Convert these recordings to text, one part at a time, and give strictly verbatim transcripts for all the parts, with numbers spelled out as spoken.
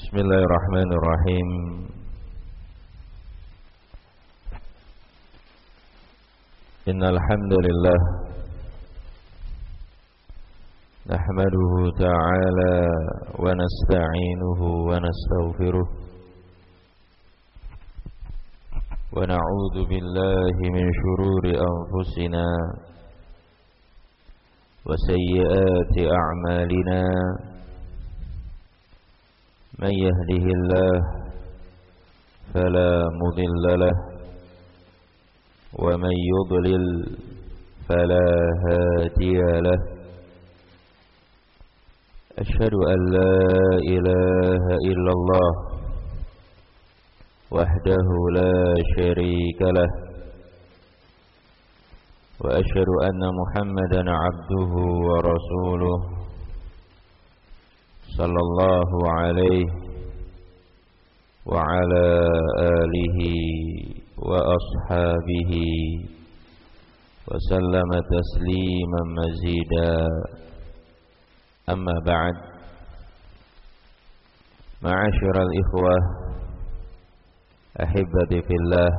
Bismillahirrahmanirrahim. Innal hamdalillah nahmaduhu ta'ala wa nasta'inuhu wa nastaghfiruh wa na'udzu billahi min shururi anfusina wa sayyiati a'malina. من يهده الله فلا مضل له ومن يضلل فلا هادي له أشهد أن لا إله إلا الله وحده لا شريك له وأشهد أن محمدا عبده ورسوله صلى الله عليه وعلى آله وأصحابه وسلم تسليما مزيدا. أما بعد، معاشر الإخوة أحبتي في الله،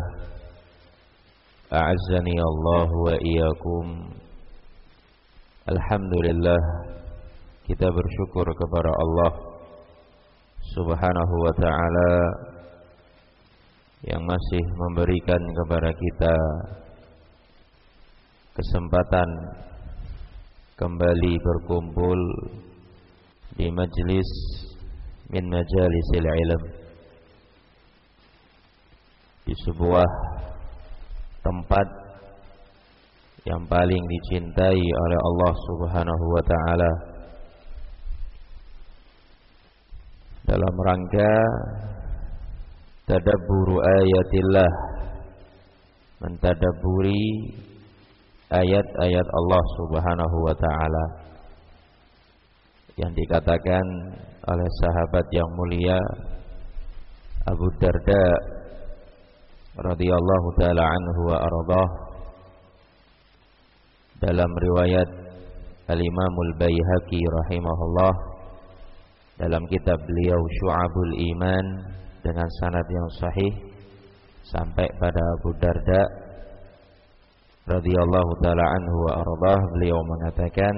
أعزني الله وإياكم. Alhamdulillah, kita bersyukur kepada Allah Subhanahu wa ta'ala yang masih memberikan kepada kita kesempatan kembali berkumpul di majlis min majalisil ilm, di sebuah tempat yang paling dicintai oleh Allah Subhanahu wa ta'ala, dalam rangka tadabburu ayatillah, mentadabburi ayat-ayat Allah Subhanahu wa ta'ala yang dikatakan oleh sahabat yang mulia Abu Darda radhiyallahu ta'ala anhu wa ardhah dalam riwayat Al-Imamul Baihaqi rahimahullah, dalam kitab beliau Syu'abul Iman, dengan sanad yang sahih sampai pada Abu Darda radhiyallahu ta'ala anhu wa ardhah, beliau mengatakan,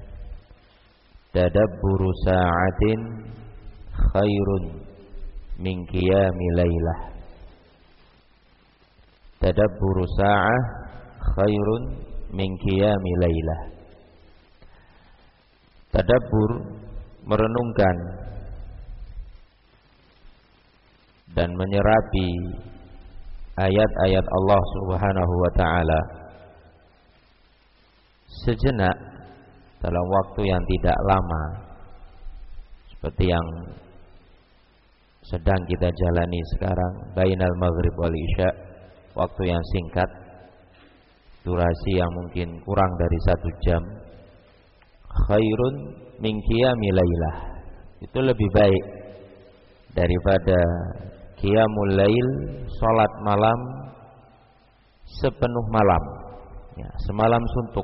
tadabburu sa'atin khairun min qiyami lailah. Tadabburu sa'ah khairun min qiyami lailah. Tadabbur, merenungkan dan menyerapi ayat-ayat Allah Subhanahu wa ta'ala sejenak dalam waktu yang tidak lama, seperti yang sedang kita jalani sekarang, bainal maghrib wal isya, waktu yang singkat, durasi yang mungkin kurang dari satu jam. Khairun min qiyami lailah, itu lebih baik daripada qiyamul lail, salat malam sepenuh malam, ya, semalam suntuk.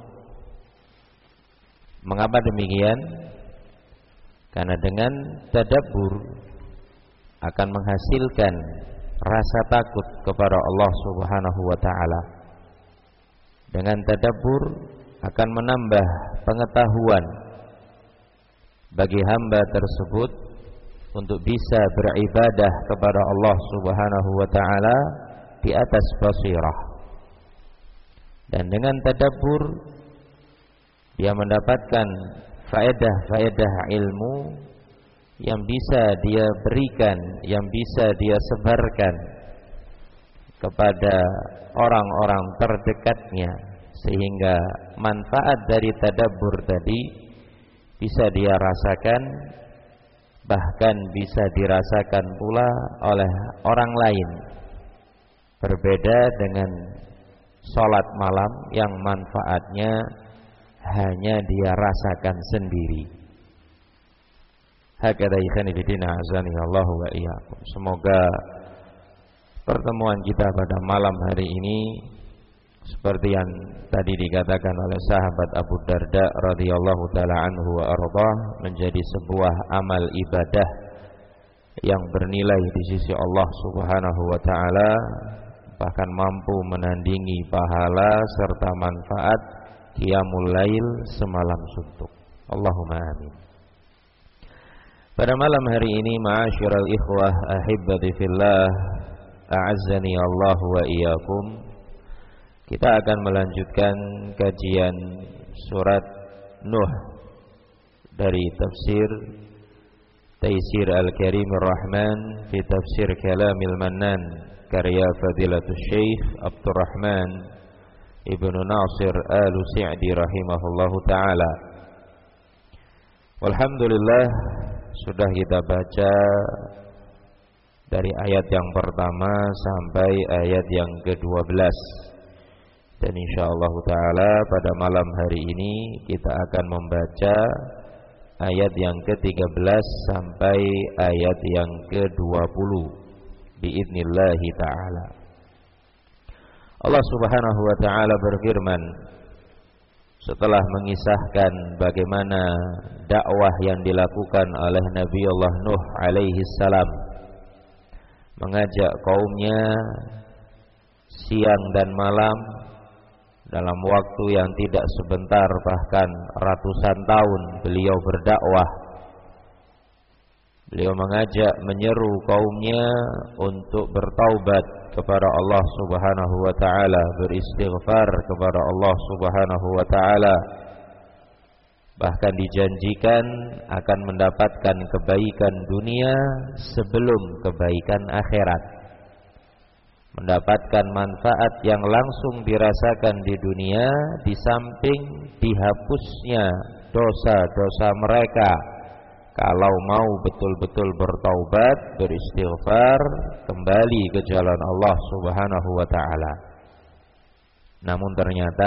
Mengapa demikian? Karena dengan tadabbur akan menghasilkan rasa takut kepada Allah Subhanahu wa ta'ala. Dengan tadabbur akan menambah pengetahuan bagi hamba tersebut untuk bisa beribadah kepada Allah Subhanahu wa ta'ala di atas basirah. Dan dengan tadabbur dia mendapatkan faedah-faedah ilmu yang bisa dia berikan, yang bisa dia sebarkan kepada orang-orang terdekatnya, sehingga manfaat dari tadabbur tadi bisa dia rasakan, bahkan bisa dirasakan pula oleh orang lain. Berbeda dengan salat malam yang manfaatnya hanya dia rasakan sendiri. Hakadha ikhwani fillah azani Allah wa iyyakum. Semoga pertemuan kita pada malam hari ini seperti yang tadi dikatakan oleh sahabat Abu Darda radhiyallahu taala anhu wa ardhah, menjadi sebuah amal ibadah yang bernilai di sisi Allah Subhanahu wa taala, bahkan mampu menandingi pahala serta manfaat qiyamul lail semalam suntuk. Allahumma amin. Pada malam hari ini, ma'asyiral ikhwah ahibbati fillah, a'azzani Allah wa iyyakum, kita akan melanjutkan kajian surat Nuh dari tafsir Taisir Al-Karimir Rahman fi Tafsir Kalamil Mannan, karya Fadilatul Syekh Abdurrahman Ibnu Nasir Al-Sa'di rahimahullahu taala. Walhamdulillah, sudah kita baca dari ayat yang pertama sampai ayat yang kedua belas. Dan insyaallah taala pada malam hari ini kita akan membaca ayat yang ketiga belas sampai ayat yang kedua puluh biidznillah taala. Allah Subhanahu wa taala berfirman setelah mengisahkan bagaimana dakwah yang dilakukan oleh Nabi Allah Nuh alaihi salam, mengajak kaumnya siang dan malam dalam waktu yang tidak sebentar, bahkan ratusan tahun beliau berdakwah. Beliau mengajak, menyeru kaumnya untuk bertaubat kepada Allah Subhanahu wa taala, beristighfar kepada Allah Subhanahu wa taala. Bahkan dijanjikan akan mendapatkan kebaikan dunia sebelum kebaikan akhirat. Mendapatkan manfaat yang langsung dirasakan di dunia, di samping dihapusnya dosa-dosa mereka kalau mau betul-betul bertaubat, beristighfar, kembali ke jalan Allah Subhanahu wa taala. Namun ternyata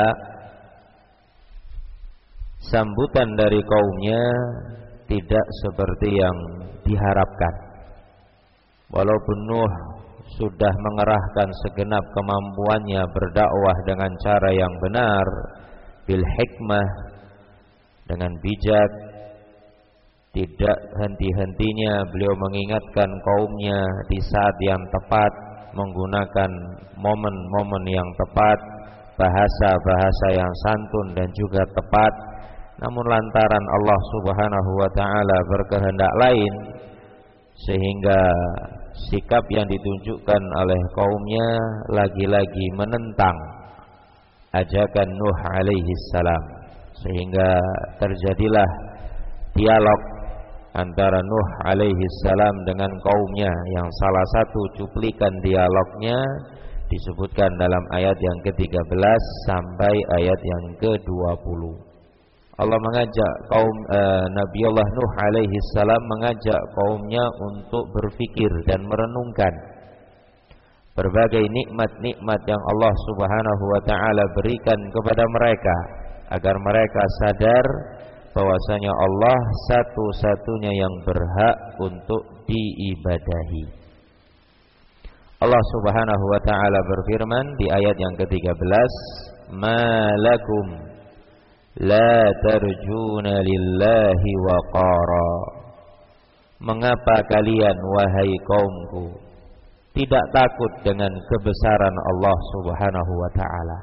sambutan dari kaumnya tidak seperti yang diharapkan. Walaupun Nuh sudah mengerahkan segenap kemampuannya berdakwah dengan cara yang benar, bil hikmah, dengan bijak, tidak henti-hentinya beliau mengingatkan kaumnya di saat yang tepat, menggunakan momen-momen yang tepat, bahasa-bahasa yang santun dan juga tepat. Namun lantaran Allah Subhanahu wa taala berkehendak lain, sehingga sikap yang ditunjukkan oleh kaumnya lagi-lagi menentang ajakan Nuh alaihi salam, sehingga terjadilah dialog antara Nuh alaihi salam dengan kaumnya, yang salah satu cuplikan dialognya disebutkan dalam ayat yang ketiga belas sampai ayat yang kedua puluh. Allah mengajak kaum eh, Nabi Allah Nuh alaihi salam mengajak kaumnya untuk berfikir dan merenungkan berbagai nikmat-nikmat yang Allah Subhanahu wa taala berikan kepada mereka, agar mereka sadar bahwasanya Allah satu-satunya yang berhak untuk diibadahi. Allah Subhanahu wa taala berfirman di ayat yang ketiga belas, "Malakum la tarjuna lillahi waqara." Mengapa kalian wahai kaumku tidak takut dengan kebesaran Allah Subhanahu wa taala?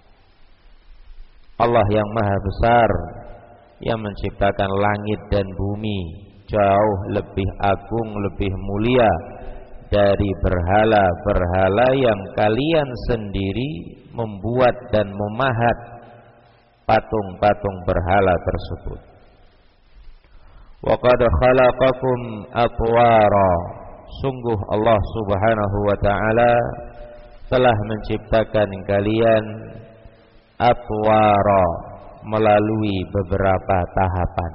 Allah yang maha besar, yang menciptakan langit dan bumi, jauh lebih agung, lebih mulia dari berhala-berhala yang kalian sendiri membuat dan memahat patung-patung berhala tersebut. Wa qad khalaqakum atwara, sungguh Allah Subhanahu wa taala telah menciptakan kalian atwara, melalui beberapa tahapan.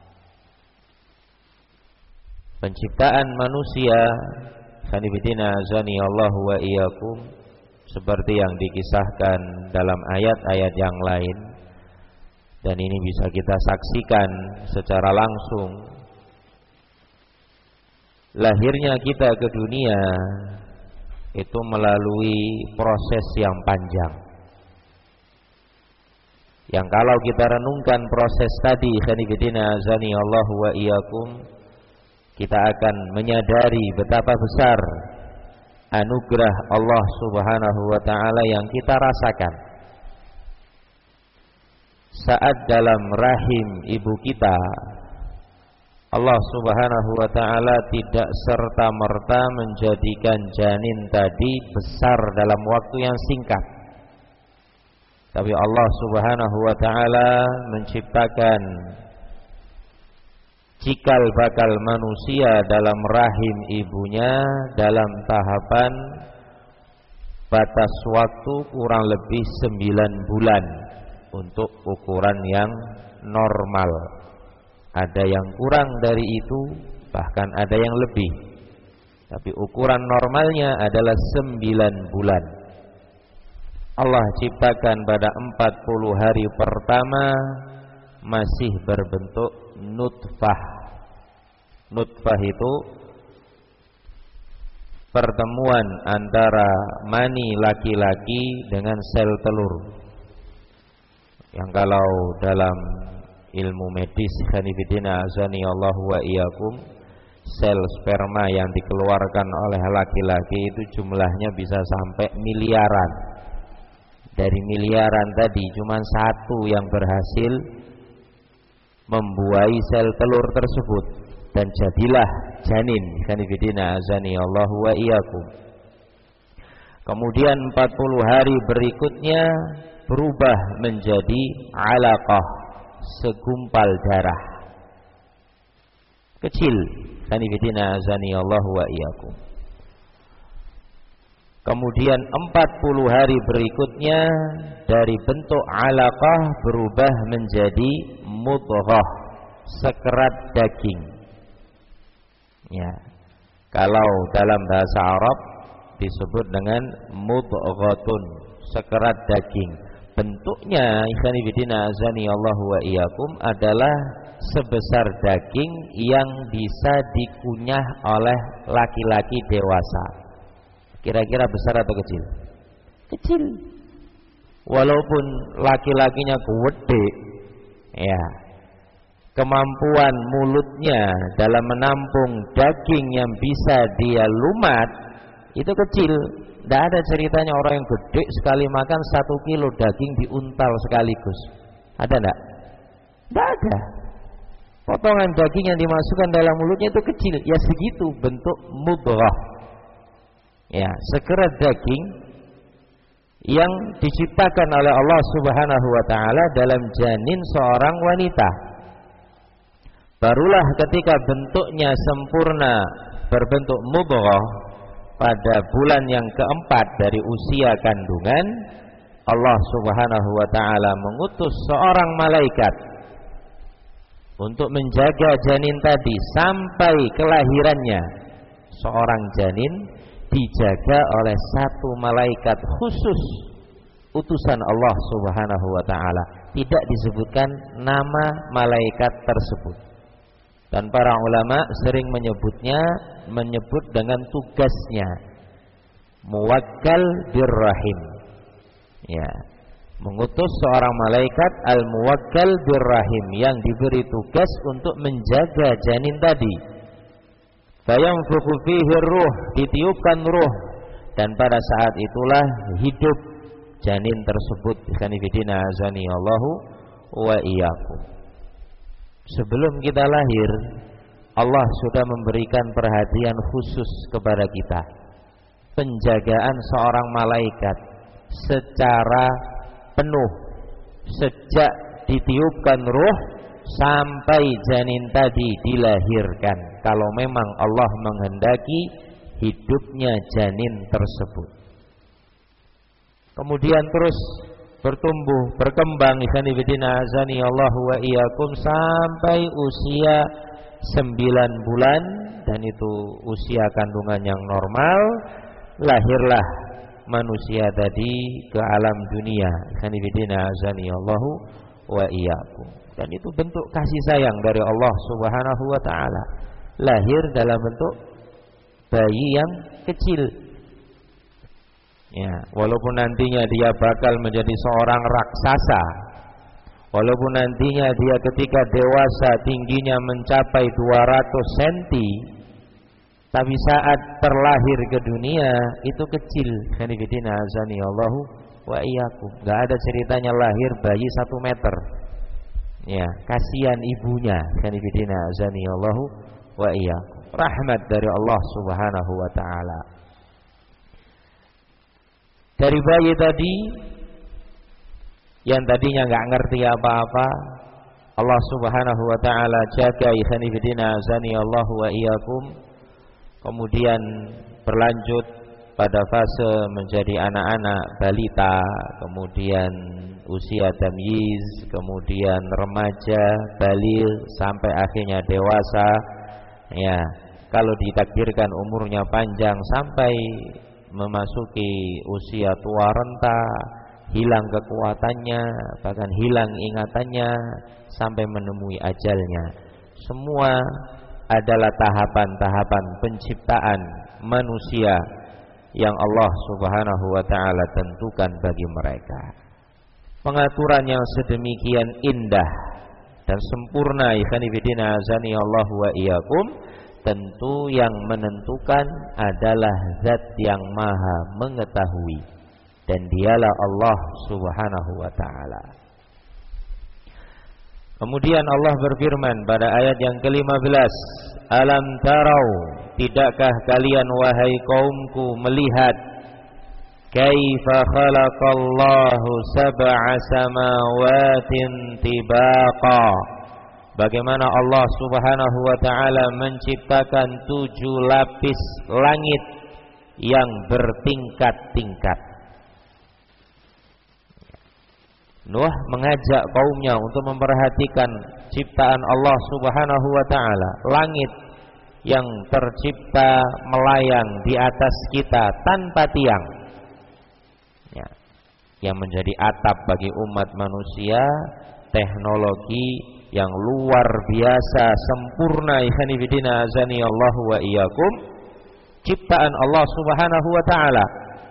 Penciptaan manusia, khanifidina azani Allah wa iyyakum, seperti yang dikisahkan dalam ayat-ayat yang lain, dan ini bisa kita saksikan secara langsung. Lahirnya kita ke dunia itu melalui proses yang panjang, yang kalau kita renungkan proses tadi, khanifidina azani Allah wa iyyakum, kita akan menyadari betapa besar anugerah Allah Subhanahu wa taala yang kita rasakan saat dalam rahim ibu kita. Allah Subhanahu wa taala tidak serta-merta menjadikan janin tadi besar dalam waktu yang singkat. Tapi Allah Subhanahu wa taala menciptakan cikal bakal manusia dalam rahim ibunya dalam tahapan batas waktu kurang lebih sembilan bulan untuk ukuran yang normal. Ada yang kurang dari itu, bahkan ada yang lebih. Tapi ukuran normalnya adalah sembilan bulan. Allah ciptakan pada empat puluh hari pertama masih berbentuk nutfah. Nutfah itu pertemuan antara mani laki-laki dengan sel telur. Yang kalau dalam ilmu medis khanifidina azani Allah wa iyyakum, sel sperma yang dikeluarkan oleh laki-laki itu jumlahnya bisa sampai miliaran. Dari miliaran tadi cuma satu yang berhasil membuahi sel telur tersebut dan jadilah janin khanifidina azani Allah wa iyyakum. Kemudian empat puluh hari berikutnya berubah menjadi alaqah, segumpal darah kecil khanifidina azani Allah wa iyyakum. Kemudian empat puluh hari berikutnya dari bentuk alaqah berubah menjadi mudghah, sekerat daging. Ya. Kalau dalam bahasa Arab disebut dengan mudghatun, sekerat daging. Bentuknya ikhwan fillah azani Allah wa iyyakum adalah sebesar daging yang bisa dikunyah oleh laki-laki dewasa. Kira-kira besar atau kecil? Kecil. Walaupun laki-lakinya gede, ya, kemampuan mulutnya dalam menampung daging yang bisa dia lumat itu kecil. Tidak ada ceritanya orang yang gede sekali makan satu kilo daging diuntal sekaligus. Ada enggak? Tidak ada. Potongan daging yang dimasukkan dalam mulutnya itu kecil. Ya segitu bentuk mudghah. Ya, sekerat daging yang diciptakan oleh Allah Subhanahu wa taala dalam janin seorang wanita. Barulah ketika bentuknya sempurna berbentuk mudghah pada bulan yang keempat dari usia kandungan, Allah Subhanahu wa taala mengutus seorang malaikat untuk menjaga janin tadi sampai kelahirannya. Seorang janin dijaga oleh satu malaikat khusus utusan Allah Subhanahu wa taala. Tidak disebutkan nama malaikat tersebut. Dan para ulama sering menyebutnya menyebut dengan tugasnya, muwakkal birrahim. Ya, mengutus seorang malaikat al-muwakkal birrahim yang diberi tugas untuk menjaga janin tadi. Fayanfukhu fihi ruh, ditiupkan ruh, dan pada saat itulah hidup janin tersebut. Khanifidina azani Allahu wa iyyakum. Sebelum kita lahir, Allah sudah memberikan perhatian khusus kepada kita. Penjagaan seorang malaikat secara penuh sejak ditiupkan ruh sampai janin tadi dilahirkan, kalau memang Allah menghendaki hidupnya janin tersebut. Kemudian terus bertumbuh, berkembang ikhwan fillah azani Allah wa iyyakum sampai usia sembilan bulan, dan itu usia kandungan yang normal. Lahirlah manusia tadi ke alam dunia ikhwan fillah azani Allah wa iyyakum. Dan itu bentuk kasih sayang dari Allah Subhanahu wa taala. Lahir dalam bentuk bayi yang kecil. Ya, walaupun nantinya dia bakal menjadi seorang raksasa, Walaupun nantinya dia ketika dewasa tingginya mencapai dua ratus sentimeter, tapi saat terlahir ke dunia itu kecil. Khanifidina azani Allahu wa iyyakum. Enggak ada ceritanya lahir bayi satu meter. Ya, kasihan ibunya. Khanifidina azani Allahu wa iyyakum. Rahmat dari Allah Subhanahu wa taala. Dari bayi tadi yang tadinya enggak ngerti apa-apa, Allah Subhanahu wa taala jaga. Khanifidina azani Allahu wa iyyakum. Kemudian berlanjut pada fase menjadi anak-anak balita, kemudian usia tamyiz, kemudian remaja, baligh, sampai akhirnya dewasa. Ya, kalau ditakdirkan umurnya panjang sampai memasuki usia tua renta, hilang kekuatannya, bahkan hilang ingatannya sampai menemui ajalnya. Semua adalah tahapan-tahapan penciptaan manusia yang Allah Subhanahu wa taala tentukan bagi mereka. Pengaturan yang sedemikian indah dan sempurna, ikhwani fillah azani Allah wa iyyakum, tentu yang menentukan adalah Zat yang Maha mengetahui, dan dialah Allah Subhanahu wa taala. Kemudian Allah berfirman pada ayat yang kelima belas, Alam tarau, tidakkah kalian wahai kaumku melihat, kaifa khalaqallahu sab'a samawatin tibaqa, bagaimana Allah Subhanahu wa taala menciptakan tujuh lapis langit yang bertingkat-tingkat. Nuh mengajak kaumnya untuk memperhatikan ciptaan Allah Subhanahu wa taala, langit yang tercipta melayang di atas kita tanpa tiang, ya, yang menjadi atap bagi umat manusia, teknologi yang luar biasa sempurna. Ikhwani fillah azani Allahu wa iyyakum, ciptaan Allah Subhanahu wa taala.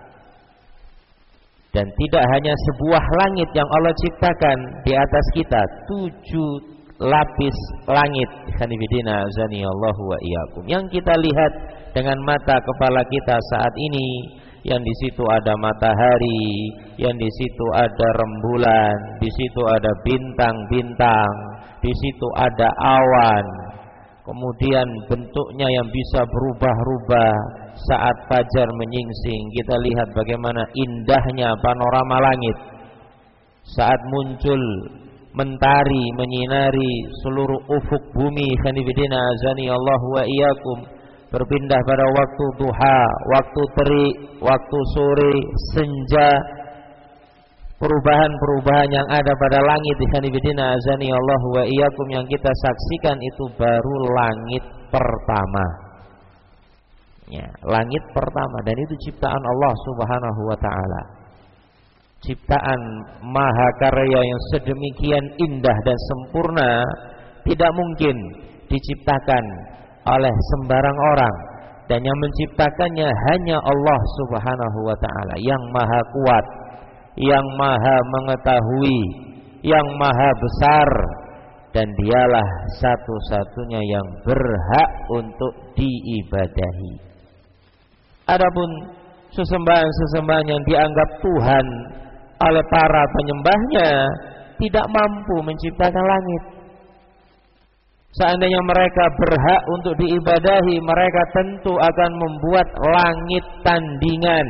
Dan tidak hanya sebuah langit yang Allah ciptakan di atas kita, tujuh lapis langit, khanifidina azani Allahu wa iyyakum, yang kita lihat dengan mata kepala kita saat ini, yang di situ ada matahari, yang di situ ada rembulan, di situ ada bintang-bintang, di situ ada awan. Kemudian bentuknya yang bisa berubah-ubah saat fajar menyingsing. Kita lihat bagaimana indahnya panorama langit saat muncul mentari menyinari seluruh ufuk bumi. Khanifidina azani Allahu wa iyyakum, berpindah pada waktu duha, waktu terik, waktu sore, senja. Perubahan-perubahan yang ada pada langit, khanifidina azani Allahu wa iyyakum, yang kita saksikan itu baru langit pertama. Ya, langit pertama, dan itu ciptaan Allah Subhanahu wa taala. Ciptaan mahakarya yang sedemikian indah dan sempurna tidak mungkin diciptakan oleh sembarang orang, dan yang menciptakannya hanya Allah Subhanahu wa taala yang maha kuat, yang maha mengetahui, yang maha besar, dan dialah satu-satunya yang berhak untuk diibadahi. Adapun sesembahan-sesembahan yang dianggap Tuhan oleh para penyembahnya tidak mampu menciptakan langit. Seandainya mereka berhak untuk diibadahi, mereka tentu akan membuat langit tandingan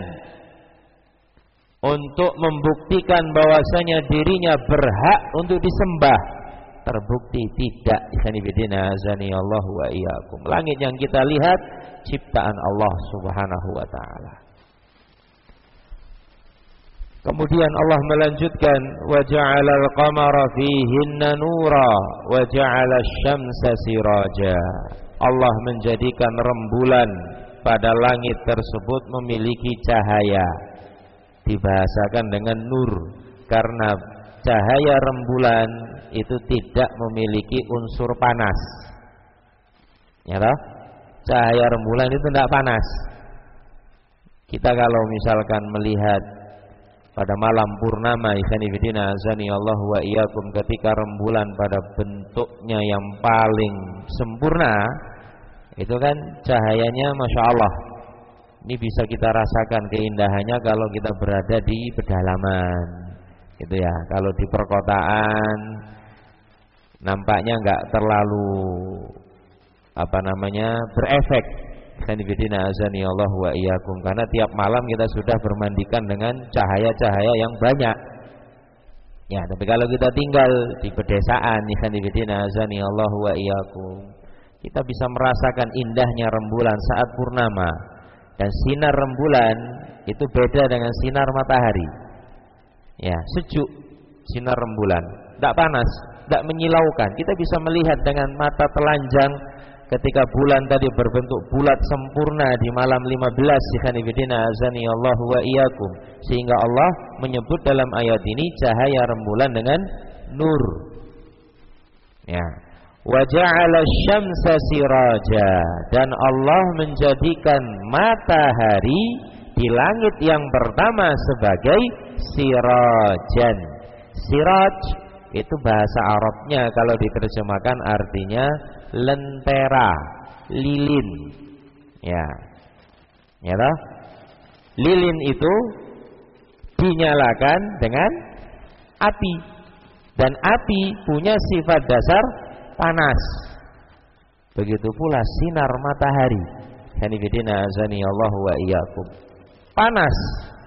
untuk membuktikan bahwasanya dirinya berhak untuk disembah. Terbukti tidak. Ikhwanifidina azani Allahu wa iyyakum. Langit yang kita lihat ciptaan Allah Subhanahu wa taala. Kemudian Allah melanjutkan, wa ja'alal qamara fihinna nura wa ja'ala asy-syamsa siraja. Allah menjadikan rembulan pada langit tersebut memiliki cahaya. Dibahasakan dengan nur karena cahaya rembulan itu tidak memiliki unsur panas. Ya toh? Cahaya rembulan itu tidak panas. Kita kalau misalkan melihat pada malam purnama, ikhwani fillah azani Allah wa iyyakum, ketika rembulan pada bentuknya yang paling sempurna, itu kan cahayanya Masya Allah. Ini bisa kita rasakan keindahannya kalau kita berada di pedalaman, gitu ya. Kalau di perkotaan nampaknya nggak terlalu apa namanya berefek. Sanibidina azani Allah wa iyyakum, karena tiap malam kita sudah bermandikan dengan cahaya-cahaya yang banyak. Ya, tapi kalau kita tinggal di pedesaan, sanibidina azani Allah wa iyyakum, kita bisa merasakan indahnya rembulan saat purnama. Dan sinar rembulan itu beda dengan sinar matahari. Ya, sejuk sinar rembulan, tidak panas, tidak menyilaukan. Kita bisa melihat dengan mata telanjang ketika bulan tadi berbentuk bulat sempurna di malam lima belas, ikhwanifidina azani Allah wa iyyakum, sehingga Allah menyebut dalam ayat ini cahaya rembulan dengan nur. Ya. Wa ja'ala asy-syamsa siraja, dan Allah menjadikan matahari di langit yang pertama sebagai sirajan. Siraj itu bahasa Arabnya kalau diterjemahkan artinya lentera, lilin. Ya. Ya toh? Lilin itu dinyalakan dengan api. Dan api punya sifat dasar panas. Begitu pula sinar matahari. Hanifidina azani Allah wa iyyakum. Panas.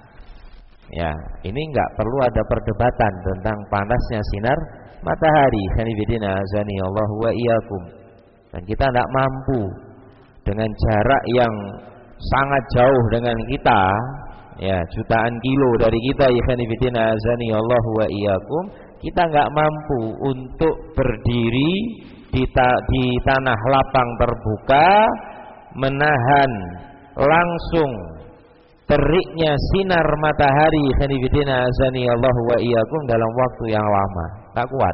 Ya, ini enggak perlu ada perdebatan tentang panasnya sinar matahari. Hanifidina azani Allah wa iyyakum. Dan kita tidak mampu dengan jarak yang sangat jauh dengan kita, ya, jutaan kilo dari kita, ya hanifidina azani Allah wa iyyakum, kita enggak mampu untuk berdiri di, ta di tanah lapang terbuka menahan langsung teriknya sinar matahari, hanifidina azani Allah wa iyyakum, dalam waktu yang lama. Tak kuat.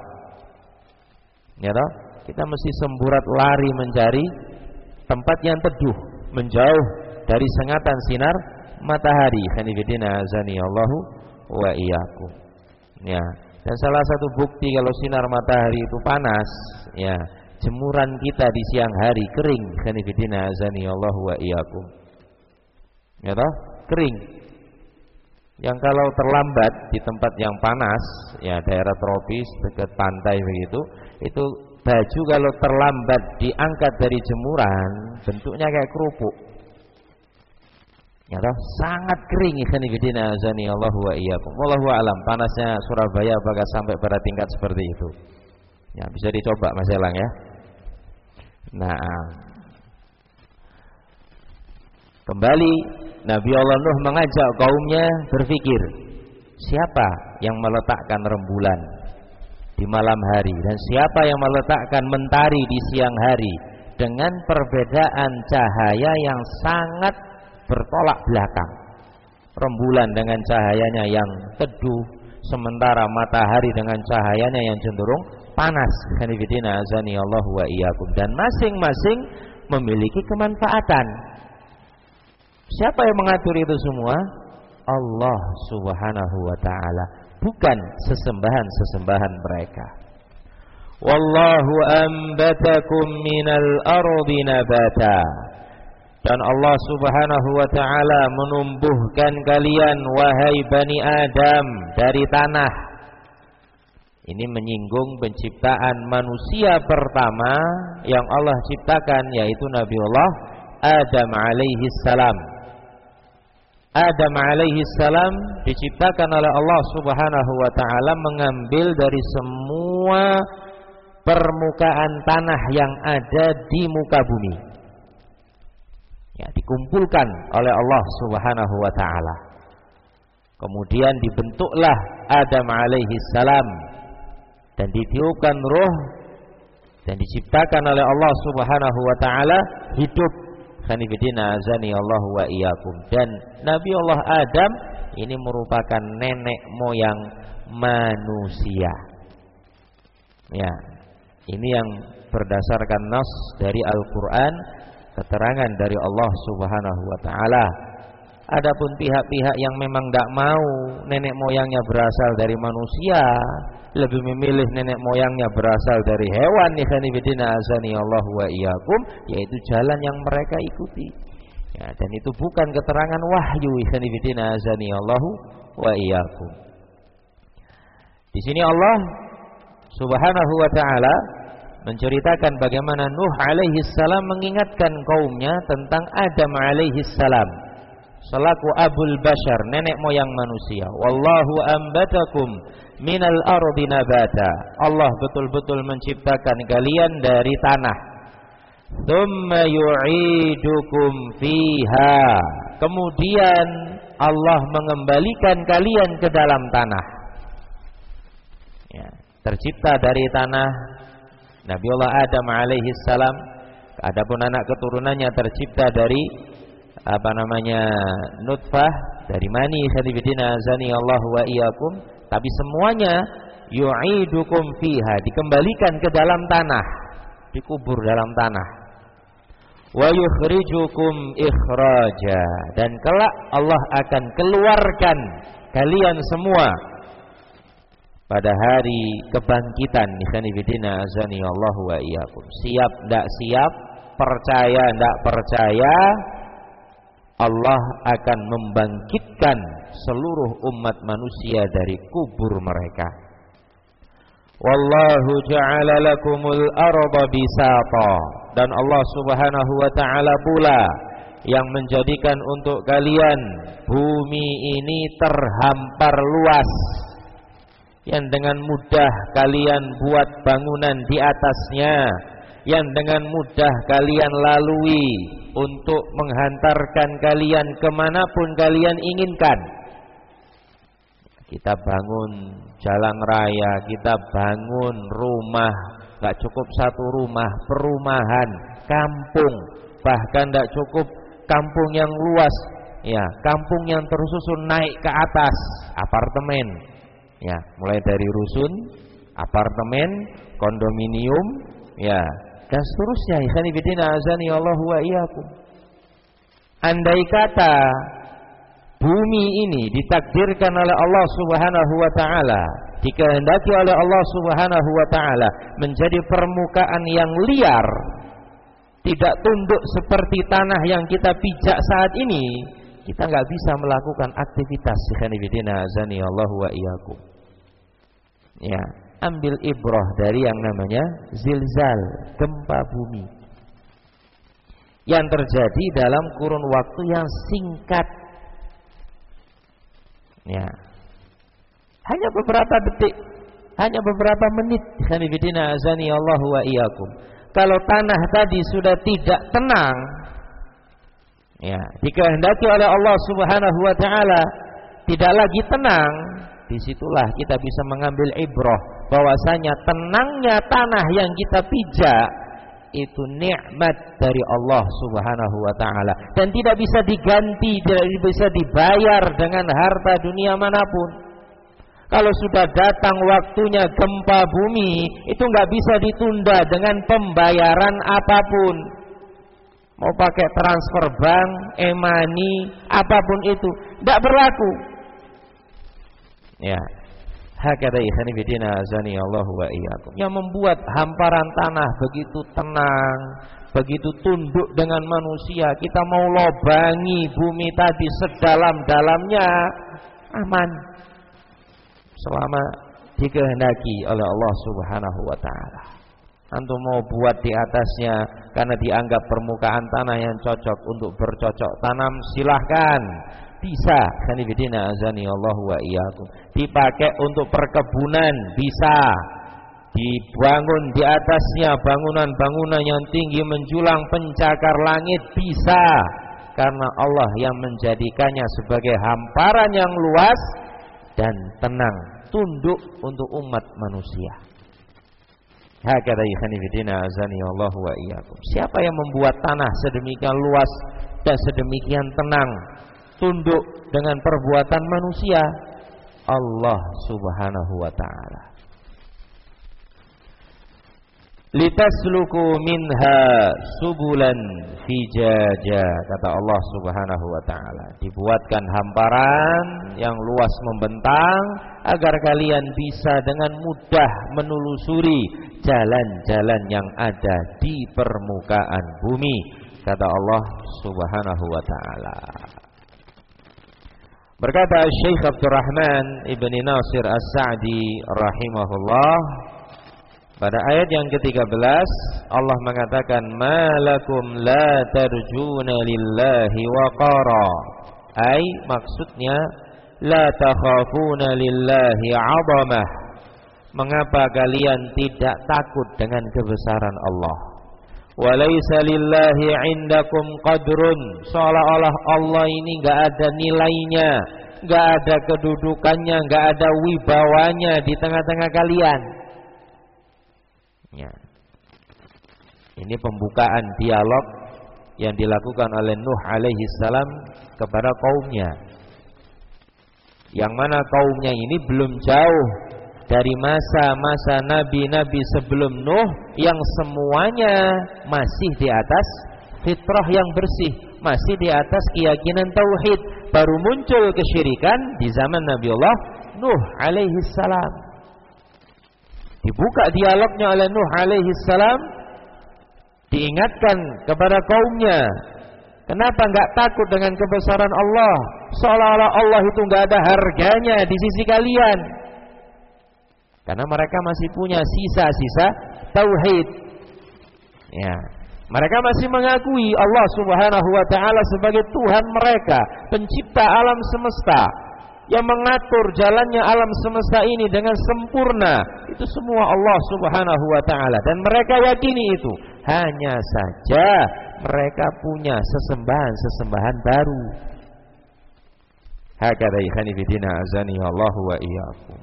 Ya toh? Kita mesti semburat lari mencari tempat yang teduh, menjauh dari sengatan sinar matahari. Hanifidina azani Allahu wa iyyakum. Ya, dan salah satu bukti kalau sinar matahari itu panas, ya, jemuran kita di siang hari kering. Hanifidina azani Allahu wa iyyakum. Ya toh? Kering. Yang kalau terlambat di tempat yang panas, ya daerah tropis dekat pantai begitu, itu baju kalau terlambat diangkat dari jemuran, bentuknya kayak kerupuk. Ya toh, sangat kering. Ikhwanifidina azani Allah wa iyyakum. Wallahu a'lam, panasnya Surabaya apakah sampai pada tingkat seperti itu. Ya, bisa dicoba Mas Elang ya. Nah, kembali Nabi Allah Nuh mengajak kaumnya berpikir, siapa yang meletakkan rembulan di malam hari dan siapa yang meletakkan mentari di siang hari dengan perbedaan cahaya yang sangat bertolak belakang. Rembulan dengan cahayanya yang teduh, sementara matahari dengan cahayanya yang cenderung panas. Hanifidina azani Allah wa iyyakum, dan masing-masing memiliki kemanfaatan. Siapa yang mengatur itu semua? Allah Subhanahu wa taala, bukan sesembahan-sesembahan mereka. Wallahu ambatakum minal ardi nabata, dan Allah Subhanahu wa taala menumbuhkan kalian wahai Bani Adam dari tanah. Ini menyinggung penciptaan manusia pertama yang Allah ciptakan, yaitu Nabiullah Adam alaihi salam. Adam alaihi salam diciptakan oleh Allah Subhanahu wa taala mengambil dari semua permukaan tanah yang ada di muka bumi. Ya, dikumpulkan oleh Allah Subhanahu wa taala. Kemudian dibentuklah Adam alaihi salam dan ditiupkan ruh dan diciptakan oleh Allah Subhanahu wa taala hidup. Hanifidina azani Allah wa iyyakum. Dan Nabi Allah Adam ini merupakan nenek moyang manusia. Ya, ini yang berdasarkan nas dari Al-Quran, keterangan dari Allah Subhanahu wa taala. Adapun pihak-pihak yang memang tidak mau nenek moyangnya berasal dari manusia, lebih memilih nenek moyangnya berasal dari hewan, ikhwan fillah azani Allah wa iyyakum, yaitu jalan yang mereka ikuti. Ya, dan itu bukan keterangan wahyu, ikhwan fillah azani Allah wa iyyakum. Di sini Allah Subhanahu wa taala menceritakan bagaimana Nuh alaihi salam mengingatkan kaumnya tentang Adam alaihi salam selaku abul bashar, nenek moyang manusia. Wallahu ambatakum minal ardi nabata. Allah betul-betul menciptakan kalian dari tanah. Tsumma yu'idukum fiha. Kemudian Allah mengembalikan kalian ke dalam tanah. Ya, tercipta dari tanah Nabiullah Adam alaihi salam. Adapun anak keturunannya tercipta dari apa namanya nutfah, dari mani, khadibidina azani Allah wa iyyakum. Tapi semuanya yu'idukum fiha, dikembalikan ke dalam tanah, dikubur dalam tanah. Wa yukhrijukum ikhraja, dan kelak Allah akan keluarkan kalian semua pada hari kebangkitan. Khadibidina azani Allah wa iyyakum. Siap ndak siap, percaya ndak percaya, Allah akan membangkitkan seluruh umat manusia dari kubur mereka. Wallahu ja'ala lakumul arda bisata, dan Allah Subhanahu wa taala pula yang menjadikan untuk kalian bumi ini terhampar luas, yang dengan mudah kalian buat bangunan di atasnya, yang dengan mudah kalian lalui untuk menghantarkan kalian kemanapun kalian inginkan. Kita bangun jalan raya, kita bangun rumah, gak cukup satu rumah, perumahan, kampung, bahkan gak cukup kampung yang luas, ya, kampung yang tersusun naik ke atas, apartemen, ya, mulai dari rusun, apartemen, kondominium, ya, dan seterusnya. Ikhwan fillah azani Allah wa iyyakum. Andai kata bumi ini ditakdirkan oleh Allah Subhanahu wa taala, dikehendaki oleh Allah Subhanahu wa taala menjadi permukaan yang liar, tidak tunduk seperti tanah yang kita pijak saat ini, kita nggak bisa melakukan aktivitas. Ikhwan fillah azani Allah wa iyyakum. Ya, ambil ibrah dari yang namanya zilzal, gempa bumi, yang terjadi dalam kurun waktu yang singkat. Ya, hanya beberapa detik, hanya beberapa menit. Khanifidina azani Allah wa iyyakum. Kalau tanah tadi sudah tidak tenang, ya, dikehendaki oleh Allah Subhanahu wa taala tidak lagi tenang, disitulah kita bisa mengambil ibrah bahwasanya tenangnya tanah yang kita pijak itu nikmat dari Allah Subhanahu wa taala, dan tidak bisa diganti, tidak bisa dibayar dengan harta dunia manapun. Kalau sudah datang waktunya gempa bumi, itu nggak bisa ditunda dengan pembayaran apapun. Mau pakai transfer bank, e-money, apapun itu tidak berlaku. Ya, hakada ikhwan fillah azani Allah wa iyyakum. Yang membuat hamparan tanah begitu tenang, begitu tunduk dengan manusia. Kita mau lobangi bumi tadi sedalam-dalamnya aman, selama dikehendaki oleh Allah Subhanahu wa taala. Antum mau buat di atasnya karena dianggap permukaan tanah yang cocok untuk bercocok tanam, silahkan. Bisa, khanifidina azani Allah wa iyyakum. Dipakai untuk perkebunan, bisa. Dibangun di atasnya bangunan-bangunan yang tinggi menjulang pencakar langit, bisa. Karena Allah yang menjadikannya sebagai hamparan yang luas dan tenang, tunduk untuk umat manusia. Hakada khanifidina azani Allah wa iyyakum. Siapa yang membuat tanah sedemikian luas dan sedemikian tenang, tunduk dengan perbuatan manusia? Allah Subhanahu wa taala. litasluku minha subulan fijaja, kata Allah Subhanahu wa taala, dibuatkan hamparan yang luas membentang agar kalian bisa dengan mudah menelusuri jalan-jalan yang ada di permukaan bumi, kata Allah Subhanahu wa taala. Berkata Syekh Abdurrahman Ibni Nasir As-Sa'di rahimahullah, pada ayat yang ketiga belas Allah mengatakan malakum la tarjuna lillahi waqara, ai maksudnya la takhafuna lillahi 'azamah, mengapa kalian tidak takut dengan kebesaran Allah. Walaysa lillahi 'indakum qadrun, seolah-olah Allah ini enggak ada nilainya, enggak ada kedudukannya, enggak ada wibawanya di tengah-tengah kalian. Ya. Ini pembukaan dialog yang dilakukan oleh Nuh alaihi salam kepada kaumnya, yang mana kaumnya ini belum jauh dari masa-masa nabi-nabi sebelum Nuh yang semuanya masih di atas fitrah yang bersih, masih di atas keyakinan tauhid. Baru muncul kesyirikan di zaman Nabiullah Nuh alaihi salam. Dibuka dialognya oleh Nuh alaihi salam, diingatkan kepada kaumnya, kenapa enggak takut dengan kebesaran Allah, seolah-olah Allah itu enggak ada harganya di sisi kalian. Karena mereka masih punya sisa-sisa tauhid. Ya, mereka masih mengakui Allah Subhanahu wa taala sebagai Tuhan mereka, pencipta alam semesta, yang mengatur jalannya alam semesta ini dengan sempurna. Itu semua Allah Subhanahu wa taala, dan mereka yakini itu. Hanya saja mereka punya sesembahan-sesembahan baru. Hakadha ikhwani fillah azani Allah wa iyyakum.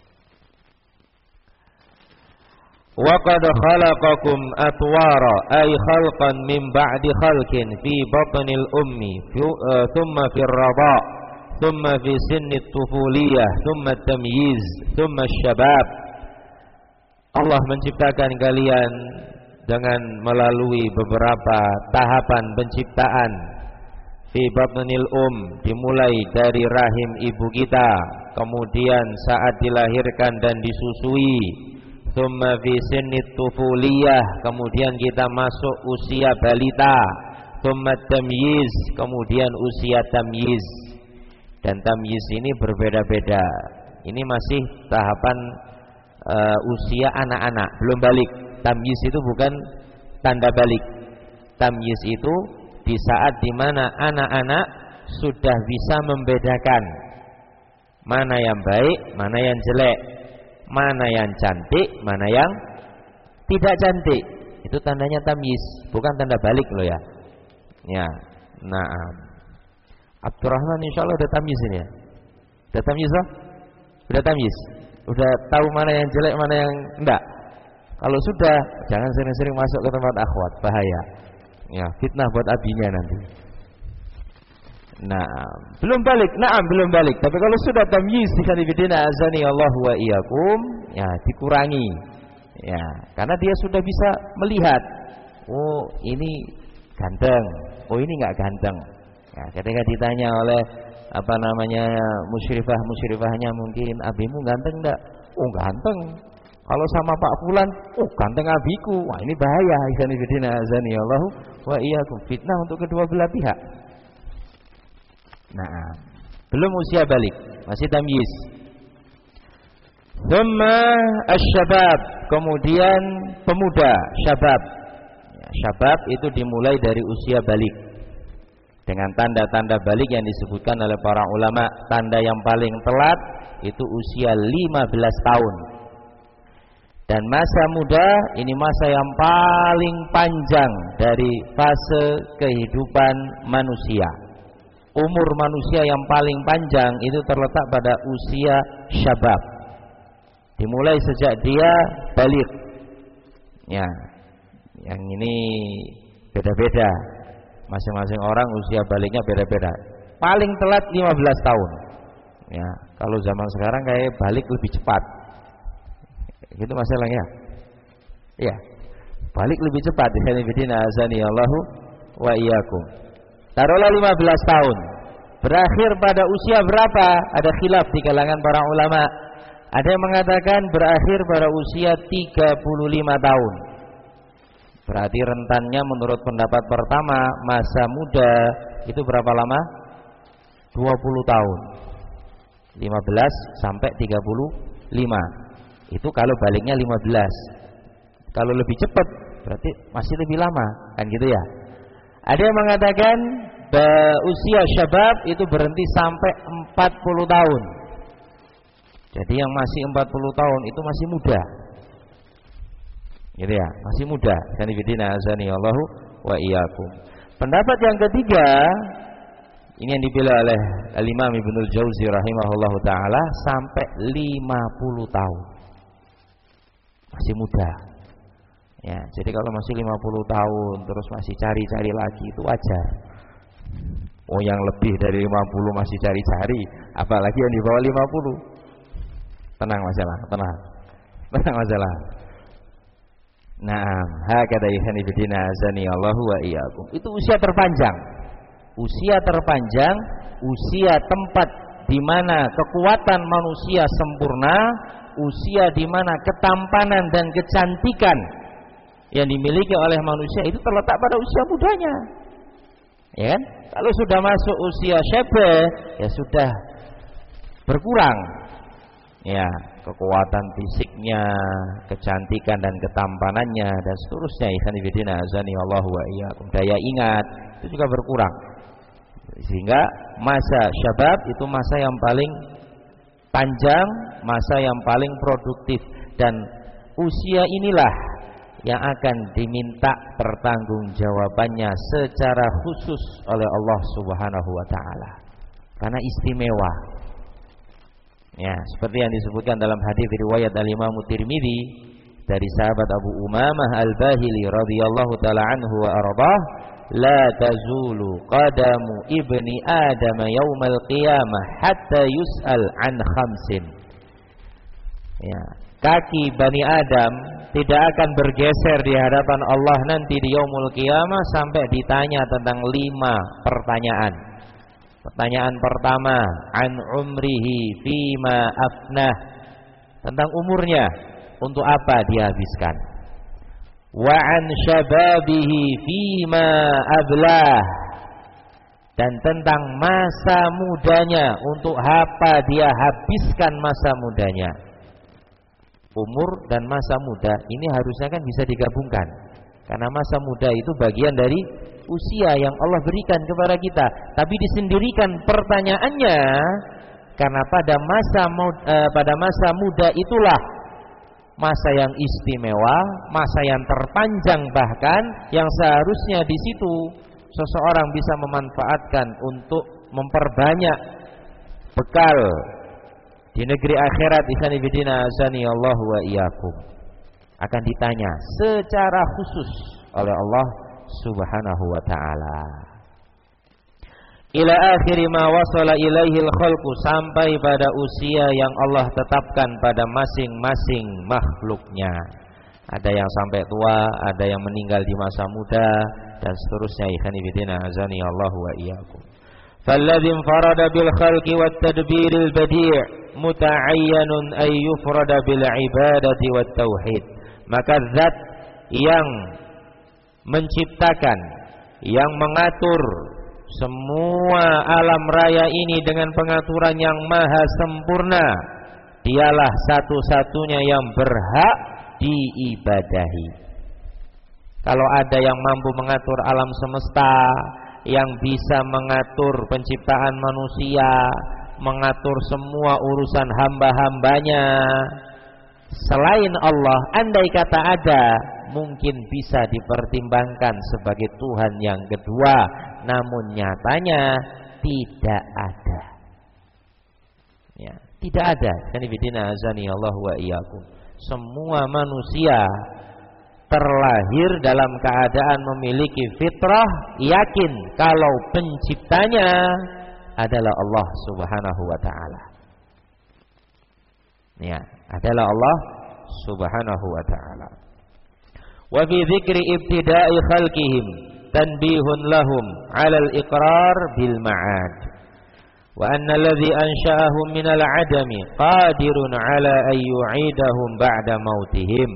Wa qad khalaqakum atwara, ay khalqan min ba'di khalqin fi batnil ummi thumma fi ar-radha' thumma fi sinni at-tufuliyah thumma at-tamyiz thumma asy-syabab. Allah menciptakan kalian dengan melalui beberapa tahapan penciptaan. Fi batnil um, dimulai dari rahim ibu kita, kemudian saat dilahirkan dan disusui. Thumma fi sinni at-tufuliyah, kemudian kita masuk usia balita. Thumma at-tamyiz, kemudian usia tamyiz. Dan tamyiz ini berbeda-beda. Ini masih tahapan uh, usia anak-anak, belum balik. Tamyiz itu bukan tanda balik. Tamyiz itu di saat dimana anak-anak sudah bisa membedakan mana yang baik, mana yang jelek, mana yang cantik, mana yang tidak cantik. Itu tandanya tamyiz, bukan tanda balik loh ya. Ya, nah, Abdurrahman insya Allah udah tamyiz ini ya. Udah tamyiz loh? Udah tamyiz. Udah tahu mana yang jelek, mana yang enggak. Kalau sudah, jangan sering-sering masuk ke tempat akhwat, bahaya. Ya, fitnah buat abinya nanti. Nah, belum balik, naam belum balik. Tapi kalau sudah tamyiz, dikhanifidina azani Allah wa iyyakum, ya dikurangi. Ya, karena dia sudah bisa melihat, oh ini ganteng, oh ini enggak ganteng. Ya, ketika ditanya oleh apa namanya musyrifah musyrifahnya, mungkin abimu ganteng enggak? Oh ganteng. Kalau sama Pak Fulan, oh ganteng abiku. Wah ini bahaya. Ikhwanifidina azani Allah wa iyyakum, fitnah untuk kedua belah pihak. Nah, belum usia balik, masih tamyiz. Thumma asy-syabab, kemudian pemuda, syabab. Ya, syabab itu dimulai dari usia balik. Dengan tanda-tanda balik yang disebutkan oleh para ulama, tanda yang paling telat itu usia lima belas tahun. Dan masa muda ini masa yang paling panjang dari fase kehidupan manusia. Umur manusia yang paling panjang itu terletak pada usia syabab. Dimulai sejak dia balik. Ya, yang ini beda-beda. Masing-masing orang usia baliknya beda-beda. Paling telat lima belas tahun. Ya, kalau zaman sekarang kayak balik lebih cepat. Gitu masalahnya. Iya. balik lebih cepat. Ikhwanifidina azani Allahu wa iyyakum. Taruhlah lima belas tahun. Berakhir pada usia berapa? Ada khilaf di kalangan para ulama. Ada yang mengatakan berakhir pada usia tiga puluh lima tahun. Berarti rentannya menurut pendapat pertama, masa muda itu berapa lama? dua puluh tahun. lima belas sampai tiga puluh lima. Itu kalau baliknya lima belas. Kalau lebih cepat berarti masih lebih lama, kan gitu ya. Ada yang mengatakan usia syabab itu berhenti sampai empat puluh tahun. Jadi yang masih empat puluh tahun itu masih muda. Gitu ya, masih muda. Sanifidina azani Allahu wa iyyakum. Pendapat yang ketiga, ini yang dipilih oleh Al-Imam Ibnul Jauzi rahimahullahu taala, sampai lima puluh tahun. Masih muda. Ya, jadi kalau masih lima puluh tahun terus masih cari-cari lagi itu wajar. Oh, yang lebih dari lima puluh masih cari-cari, apalagi yang di bawah lima puluh. Tenang masalah, tenang. Tenang masalah. Naam, hakada ikhwanifidina azani Allahu wa iyyakum. Itu usia terpanjang. Usia terpanjang, usia tempat di mana kekuatan manusia sempurna, usia di mana ketampanan dan kecantikan yang dimiliki oleh manusia itu terletak pada usia mudanya. Ya kan? Kalau sudah masuk usia syabab, ya sudah berkurang. Ya, kekuatan fisiknya, kecantikan dan ketampanannya dan seterusnya. Ikhwanifidina azani Allahu wa iyyakum. Daya ingat itu juga berkurang. Sehingga masa syabab itu masa yang paling panjang, masa yang paling produktif, dan usia inilah yang akan diminta pertanggungjawabannya secara khusus oleh Allah Subhanahu wa taala. Karena istimewa. Ya, seperti yang disebutkan dalam hadis riwayat Al-Imam Tirmidzi dari sahabat Abu Umamah Al-Bahili radhiyallahu taala anhu wa ardhah, la tazulu qadamu ibni Adam yaumal qiyamah hatta yus'al an khamsin. Ya, kaki Bani Adam tidak akan bergeser di hadapan Allah nanti di yaumul qiyamah sampai ditanya tentang lima pertanyaan. Pertanyaan pertama, an umrihi fima afnah, tentang umurnya, untuk apa dia habiskan. Wa an syababihi fima ablah, dan tentang masa mudanya, untuk apa dia habiskan masa mudanya. Umur dan masa muda ini harusnya kan bisa digabungkan, karena masa muda itu bagian dari usia yang Allah berikan kepada kita. Tapi disendirikan pertanyaannya karena pada masa eh, pada masa muda itulah masa yang istimewa, masa yang terpanjang, bahkan yang seharusnya di situ seseorang bisa memanfaatkan untuk memperbanyak bekal di negeri akhirat. Ikhwanifidina azani Allahu wa iyyakum. Akan ditanya secara khusus oleh Allah Subhanahu wa ta'ala. Ila akhiri ma wasala ilaihil khalqu, sampai pada usia yang Allah tetapkan pada masing-masing makhluknya. Ada yang sampai tua, ada yang meninggal di masa muda, dan seterusnya. Ikhwanifidina azani Allahu wa iyyakum. Falladhi farada bil khalqi wat tadbiril badi' muta'ayyanun ay yufrada bil ibadati wat tauhid. Maka zat yang menciptakan, yang mengatur semua alam raya ini dengan pengaturan yang maha sempurna, dialah satu-satunya yang berhak diibadahi. Kalau ada yang mampu mengatur alam semesta, yang bisa mengatur penciptaan manusia, mengatur semua urusan hamba-hambanya, selain Allah, andai kata ada, mungkin bisa dipertimbangkan sebagai Tuhan yang kedua, namun nyatanya tidak ada. Ya, tidak ada. Sanibidina azani Allah wa iyyakum. Semua manusia terlahir dalam keadaan memiliki fitrah, yakin kalau penciptanya adalah Allah Subhanahu wa taala. Ya, adalah Allah Subhanahu wa taala. Wa fi dzikri ibtida'i khalqihim tanbihun lahum 'ala al-iqrar bil ma'ad. Wa anna alladhi ansha'ahum min al-'adami qadirun 'ala an yu'idahum ba'da mautihim.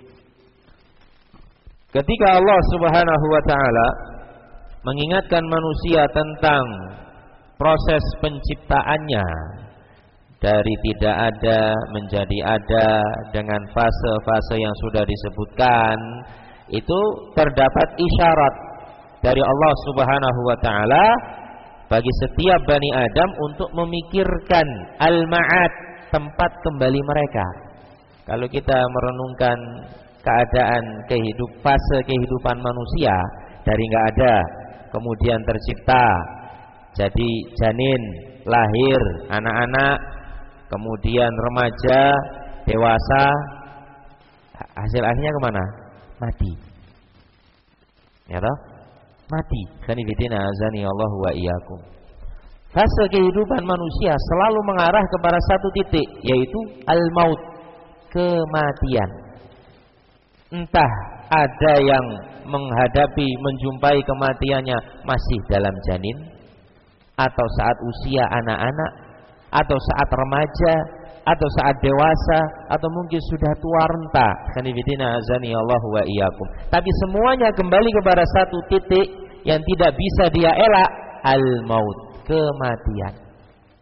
Ketika Allah Subhanahu wa taala mengingatkan manusia tentang proses penciptaannya dari tidak ada menjadi ada dengan fase-fase yang sudah disebutkan, itu terdapat isyarat dari Allah Subhanahu wa taala bagi setiap Bani Adam untuk memikirkan al-ma'ad, tempat kembali mereka. Kalau kita merenungkan keadaan kehidup fase kehidupan manusia dari enggak ada kemudian tercipta, jadi janin, lahir, anak-anak, kemudian remaja, dewasa, hasil akhirnya kemana? Mati. Ya toh? Mati. Khanifidina azani Allah wa iyyakum. Fase kehidupan manusia selalu mengarah kepada satu titik, yaitu al-maut, kematian. Entah ada yang menghadapi, menjumpai kematiannya masih dalam janin, atau saat usia anak-anak, atau saat remaja, atau saat dewasa, atau mungkin sudah tua renta. Khanifidina azani Allah wa iyyakum. Tapi semuanya kembali kepada satu titik yang tidak bisa dia elak, al-maut, kematian.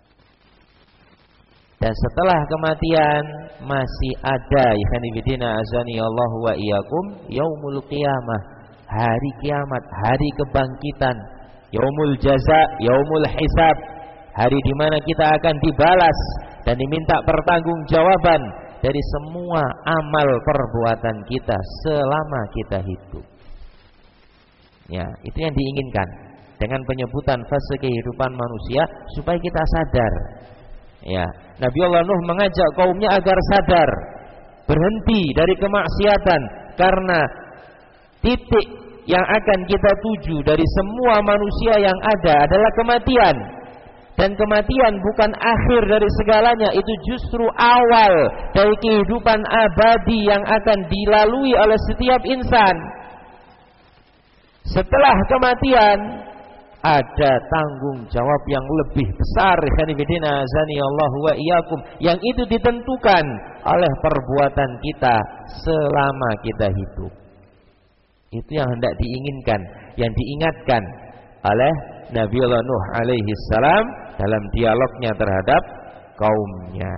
Dan setelah kematian masih ada, khanifidina azani Allah wa iyyakum, yaumul qiyamah, hari kiamat, hari kebangkitan, yaumul jaza, yaumul hisab, hari di mana kita akan dibalas dan diminta pertanggungjawaban dari semua amal perbuatan kita selama kita hidup. Ya, itu yang diinginkan dengan penyebutan fase kehidupan manusia supaya kita sadar. Ya, Nabi Allah Nuh mengajak kaumnya agar sadar, berhenti dari kemaksiatan, karena titik yang akan kita tuju dari semua manusia yang ada adalah kematian. Dan kematian bukan akhir dari segalanya, itu justru awal dari kehidupan abadi yang akan dilalui oleh setiap insan. Setelah kematian ada tanggung jawab yang lebih besar, khanifidina azani Allah wa iyyakum, yang itu ditentukan oleh perbuatan kita selama kita hidup. Itu yang hendak diinginkan, yang diingatkan oleh Nabi Allah Nuh alaihi salam dalam dialognya terhadap kaumnya.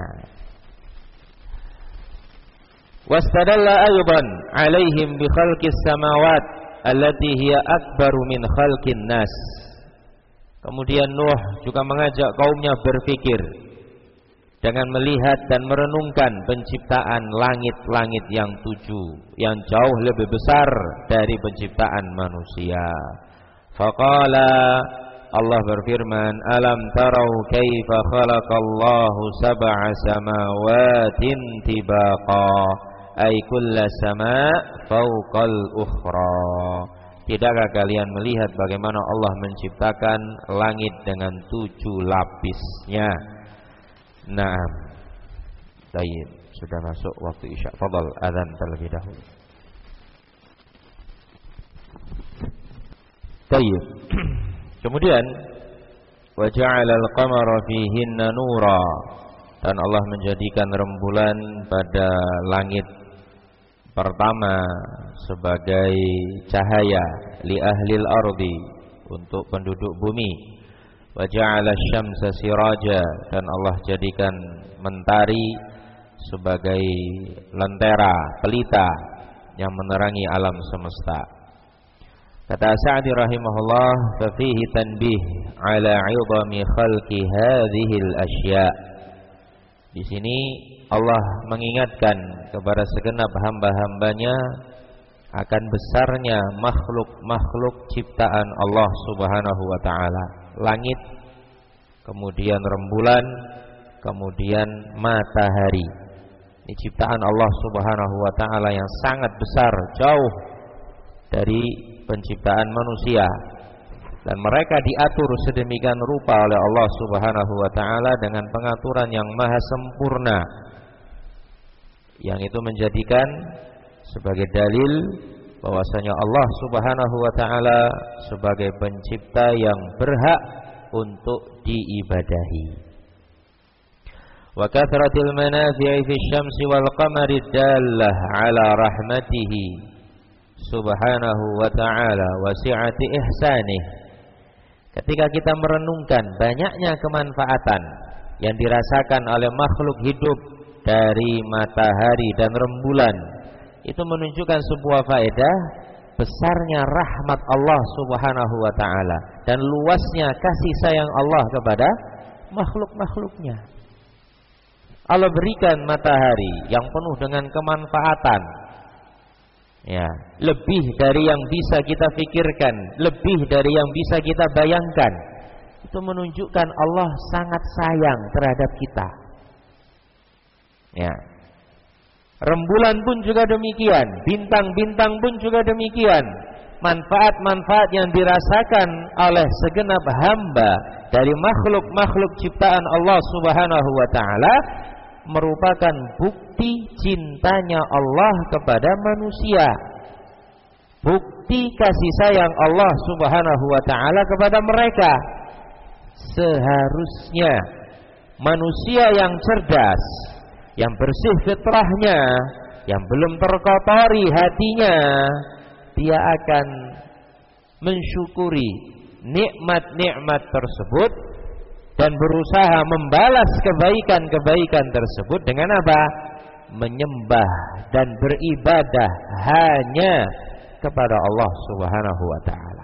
Wastadalla aydan alaihim bi khalqis samawat allati hiya akbaru min khalqin nas. Kemudian Nuh juga mengajak kaumnya berpikir dengan melihat dan merenungkan penciptaan langit-langit yang tujuh, yang jauh lebih besar dari penciptaan manusia. Faqala, Allah berfirman, alam tarau kaifa khalaqallahu sab'a samawatin tibaqa, ay kulla sama' fawqal ukhra. Tidakkah kalian melihat bagaimana Allah menciptakan langit dengan tujuh lapisnya? Naam. Baik, sudah masuk waktu Isya. Fadhal, azan terlebih dahulu. Baik. Kemudian wa ja'ala al-qamara fihinna nura, dan Allah menjadikan rembulan pada langit pertama sebagai cahaya li ahlil ardi, untuk penduduk bumi. Wa ja'ala asy-syamsa siraja, dan Allah jadikan mentari sebagai lentera, pelita yang menerangi alam semesta. Kata Sa'di rahimahullah, fa fihi tanbih ala 'idhami khalqi hadhihi al-asya'. Di sini Allah mengingatkan kepada segenap hamba-hambanya akan besarnya makhluk-makhluk ciptaan Allah Subhanahu wa taala. Langit, kemudian rembulan, kemudian matahari. Ini ciptaan Allah Subhanahu wa taala yang sangat besar, jauh dari penciptaan manusia, dan mereka diatur sedemikian rupa oleh Allah Subhanahu wa taala dengan pengaturan yang maha sempurna, yang itu menjadikan sebagai dalil bahwasanya Allah Subhanahu wa taala sebagai pencipta yang berhak untuk diibadahi. Wa kathratil manafi'i fi syamsi wal qamari dallah ala rahmatihi subhanahu wa ta'ala wa si'ati ihsanih. Ketika kita merenungkan banyaknya kemanfaatan yang dirasakan oleh makhluk hidup dari matahari dan rembulan, itu menunjukkan sebuah faedah besarnya rahmat Allah Subhanahu wa taala dan luasnya kasih sayang Allah kepada makhluk-makhluknya. Allah berikan matahari yang penuh dengan kemanfaatan, ya, lebih dari yang bisa kita pikirkan, lebih dari yang bisa kita bayangkan. Itu menunjukkan Allah sangat sayang terhadap kita. Ya. Rembulan pun juga demikian, bintang-bintang pun juga demikian. Manfaat-manfaat yang dirasakan oleh segenap hamba dari makhluk-makhluk ciptaan Allah Subhanahu wa taala merupakan bukti cintanya Allah kepada manusia. Bukti kasih sayang Allah Subhanahu wa taala kepada mereka. Seharusnya manusia yang cerdas, yang bersih fitrahnya, yang belum terkotori hatinya, dia akan mensyukuri nikmat-nikmat tersebut dan berusaha membalas kebaikan-kebaikan tersebut dengan apa? Menyembah dan beribadah hanya kepada Allah Subhanahu wa taala.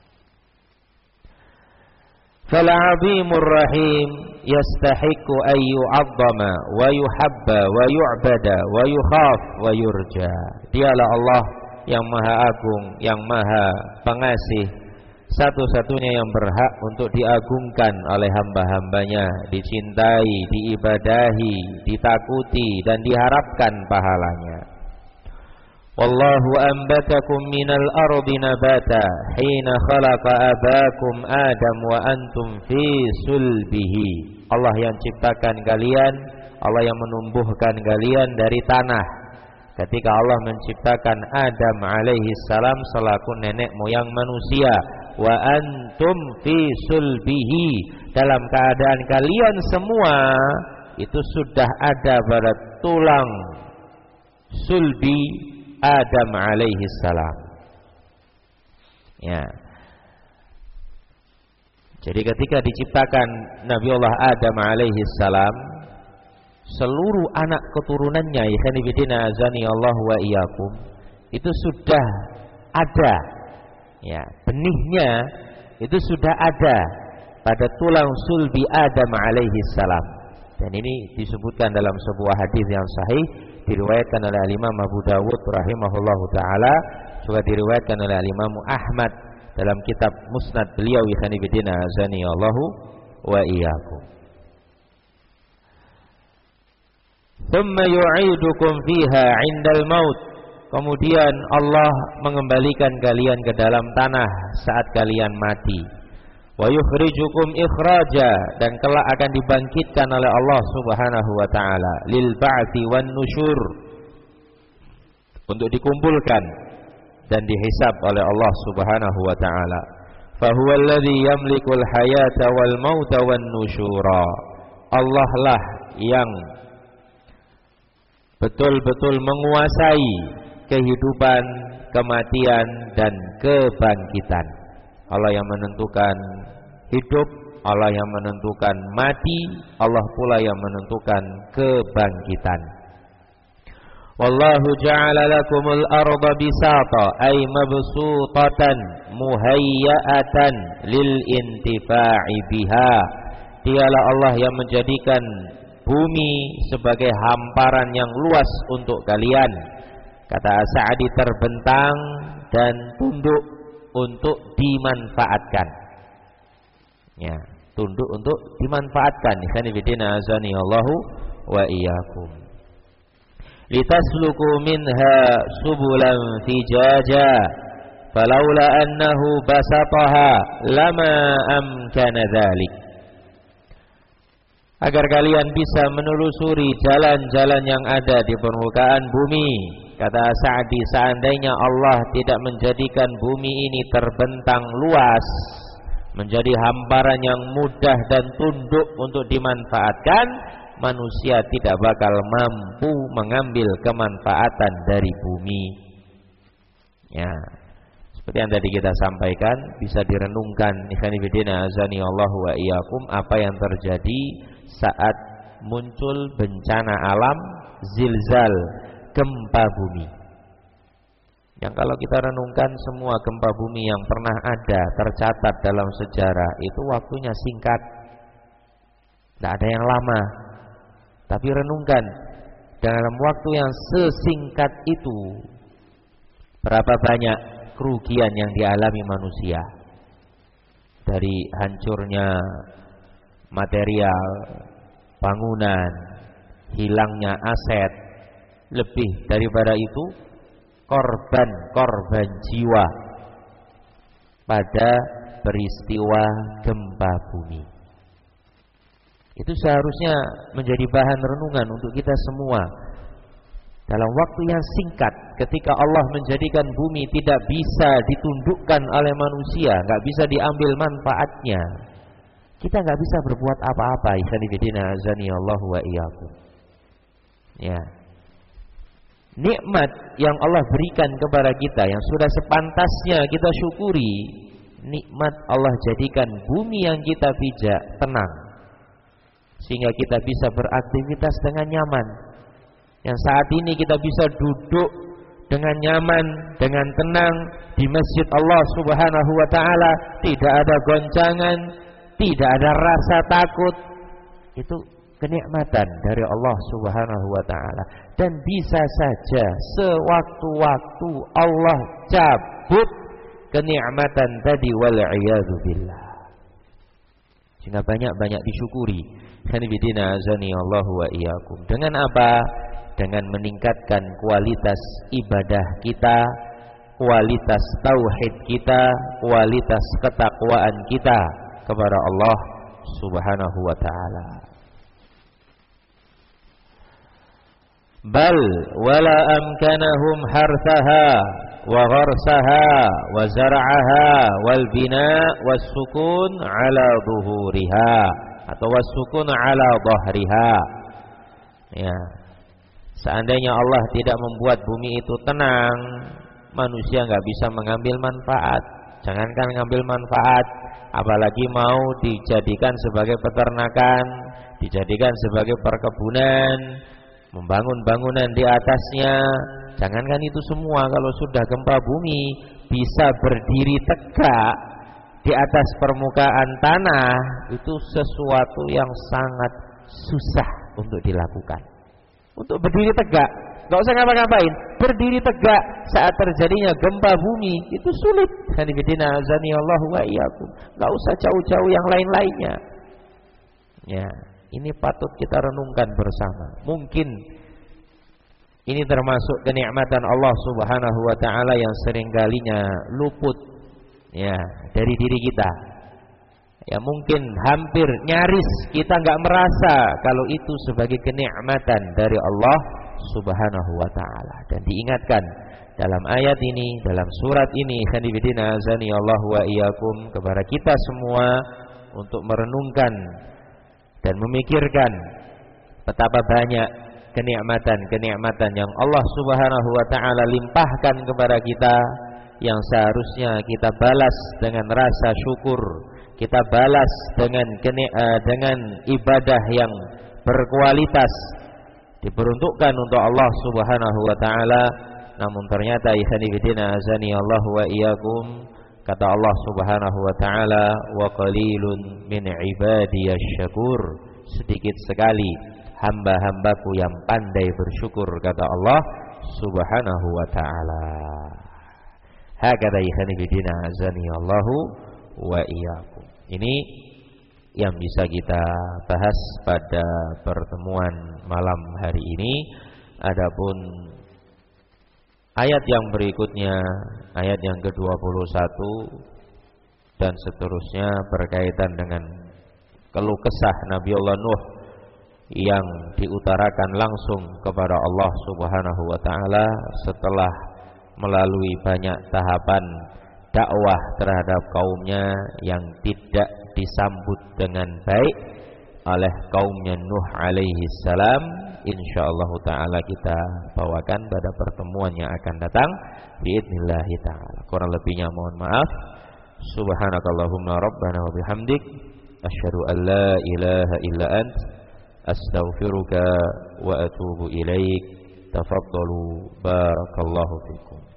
Fal-'azimur rahim yastahiqu an yu'azzama wa yuhabba wa yu'bada wa yukhaf wa yurja. Dialah Allah yang maha agung, yang maha pengasih, satu-satunya yang berhak untuk diagungkan oleh hamba-hambanya, dicintai, diibadahi, ditakuti dan diharapkan pahalanya. Wallahu anbatakum minal ardi nabata hina khalaqa abakum Adam wa antum fi sulbihi. Allah yang ciptakan kalian, Allah yang menumbuhkan kalian dari tanah. Ketika Allah menciptakan Adam alaihi salam selaku nenek moyang manusia, wa antum fi sulbihi, dalam keadaan kalian semua itu sudah ada pada tulang sulbi Adam alaihi salam. Ya. Jadi ketika diciptakan Nabiullah Adam alaihi salam, seluruh anak keturunannya, ikhwan fillah azani Allah wa iyyakum, itu sudah ada. Ya, benihnya itu sudah ada pada tulang sulbi Adam alaihi salam. Dan ini disebutkan dalam sebuah hadis yang sahih, diriwayatkan oleh Imam Abu Dawud rahimahullahu taala, juga diriwayatkan oleh Imam Ahmad dalam kitab Musnad beliau, ikhwan fillah azani Allah wa iyyakum. Thumma yu'idukum fiha 'indal maut. Kemudian Allah mengembalikan kalian ke dalam tanah saat kalian mati. Wa yukhrijukum ikhraja, dan kelak akan dibangkitkan oleh Allah Subhanahu wa taala lil ba'tsi wan nusyur, untuk dikumpulkan dan dihisab oleh Allah Subhanahu wa taala. Fa huwa alladhi yamlikul hayata wal mauta wan nusyura. Allah lah yang betul-betul menguasai kehidupan, kematian dan kebangkitan. Allah yang menentukan hidup, Allah yang menentukan mati, Allah pula yang menentukan kebangkitan. Wallahu ja'ala lakumul arda bisata ay mabsutatan muhayyatan lil intifa'i biha. Dialah Allah yang menjadikan bumi sebagai hamparan yang luas untuk kalian. Kata Sa'di, terbentang dan tunduk untuk dimanfaatkan. Ya, tunduk untuk dimanfaatkan. Ikhwan fillah azani Allahu wa iyyakum. Litasluku minha subulan fijaja falaula annahu basataha lama amkana dzalik. Agar kalian bisa menelusuri jalan-jalan yang ada di permukaan bumi. Kata Sa'di, seandainya Allah tidak menjadikan bumi ini terbentang luas, menjadi hamparan yang mudah dan tunduk untuk dimanfaatkan, manusia tidak bakal mampu mengambil kemanfaatan dari bumi. Ya, seperti yang tadi kita sampaikan, bisa direnungkan ikhwan fillah azani Allah wa iyyakum, apa yang terjadi saat muncul bencana alam, zilzal, gempa bumi. Yang kalau kita renungkan, semua gempa bumi yang pernah ada tercatat dalam sejarah itu waktunya singkat, tidak ada yang lama. Tapi renungkan, dalam waktu yang sesingkat itu berapa banyak kerugian yang dialami manusia, dari hancurnya material, bangunan, hilangnya aset, lebih daripada itu korban-korban jiwa pada peristiwa gempa bumi. Itu seharusnya menjadi bahan renungan untuk kita semua. Dalam waktu yang singkat, ketika Allah menjadikan bumi tidak bisa ditundukkan oleh manusia, nggak bisa diambil manfaatnya, kita nggak bisa berbuat apa-apa. Ikhwanifidina azani Allah wa iyyakum. Ya, nikmat yang Allah berikan kepada kita yang sudah sepantasnya kita syukuri. Nikmat Allah jadikan bumi yang kita pijak tenang, sehingga kita bisa beraktivitas dengan nyaman. Yang saat ini kita bisa duduk dengan nyaman, dengan tenang di masjid Allah Subhanahu wa taala, tidak ada goncangan, tidak ada rasa takut. Itu kenikmatan dari Allah Subhanahu wa taala, dan bisa saja sewaktu-waktu Allah cabut kenikmatan tadi, wal iyadu billah. Sehingga banyak-banyak disyukuri. Hanifidina azani Allah wa iyyakum. Dengan apa? Dengan meningkatkan kualitas ibadah kita, kualitas tauhid kita, kualitas ketakwaan kita kepada Allah Subhanahu wa taala. Bal wala amkanahum harthaha wa gharsaha wa zar'aha wal bina' was sukun ala dhuhuriha atau was sukun ala dhahriha. Ya. Seandainya Allah tidak membuat bumi itu tenang, manusia enggak bisa mengambil manfaat. Jangankan mengambil manfaat, apalagi mau dijadikan sebagai peternakan, dijadikan sebagai perkebunan, membangun bangunan di atasnya. Jangankan itu semua, kalau sudah gempa bumi bisa berdiri tegak di atas permukaan tanah, itu sesuatu yang sangat susah untuk dilakukan. Untuk berdiri tegak, gak usah ngapa-ngapain, berdiri tegak saat terjadinya gempa bumi itu sulit. Hanifidina azani Allah wa iyyakum. Gak usah jauh-jauh yang lain-lainnya. Ya, ini patut kita renungkan bersama. Mungkin ini termasuk kenikmatan Allah Subhanahu wa taala yang seringkalinya luput ya dari diri kita. Ya, mungkin hampir nyaris kita enggak merasa kalau itu sebagai kenikmatan dari Allah Subhanahu wa taala. Dan diingatkan dalam ayat ini, dalam surat ini, hanifidina azani Allah wa iyyakum, kepada kita semua untuk merenungkan dan memikirkan betapa banyak kenikmatan-kenikmatan yang Allah Subhanahu wa taala limpahkan kepada kita, yang seharusnya kita balas dengan rasa syukur, kita balas dengan uh, dengan ibadah yang berkualitas, diperuntukkan untuk Allah Subhanahu wa taala. Namun ternyata ikhwanifidina azani Allah wa iyyakum, kata Allah Subhanahu wa taala, wa qalilun min ibadiyasy syakur, sedikit sekali hamba-hambaku yang pandai bersyukur, kata Allah Subhanahu wa taala. Hakadha ikhwanifidina azani Allah wa iyyakum. Ini yang bisa kita bahas pada pertemuan malam hari ini. Adapun ayat yang berikutnya, ayat yang ke dua puluh satu dan seterusnya, berkaitan dengan keluh kesah Nabiullah Nuh yang diutarakan langsung kepada Allah Subhanahu wa taala setelah melalui banyak tahapan dakwah terhadap kaumnya yang tidak disambut dengan baik oleh kaumnya Nuh alaihi salam. Insyaallah taala kita bawakan pada pertemuan yang akan datang biidznillah taala. Kurang lebihnya mohon maaf. Subhanakallahumma rabbana wa bihamdik asyhadu an la ilaha illa ant astaghfiruka wa atubu ilaik. Tafaddalu barakallahu fikum.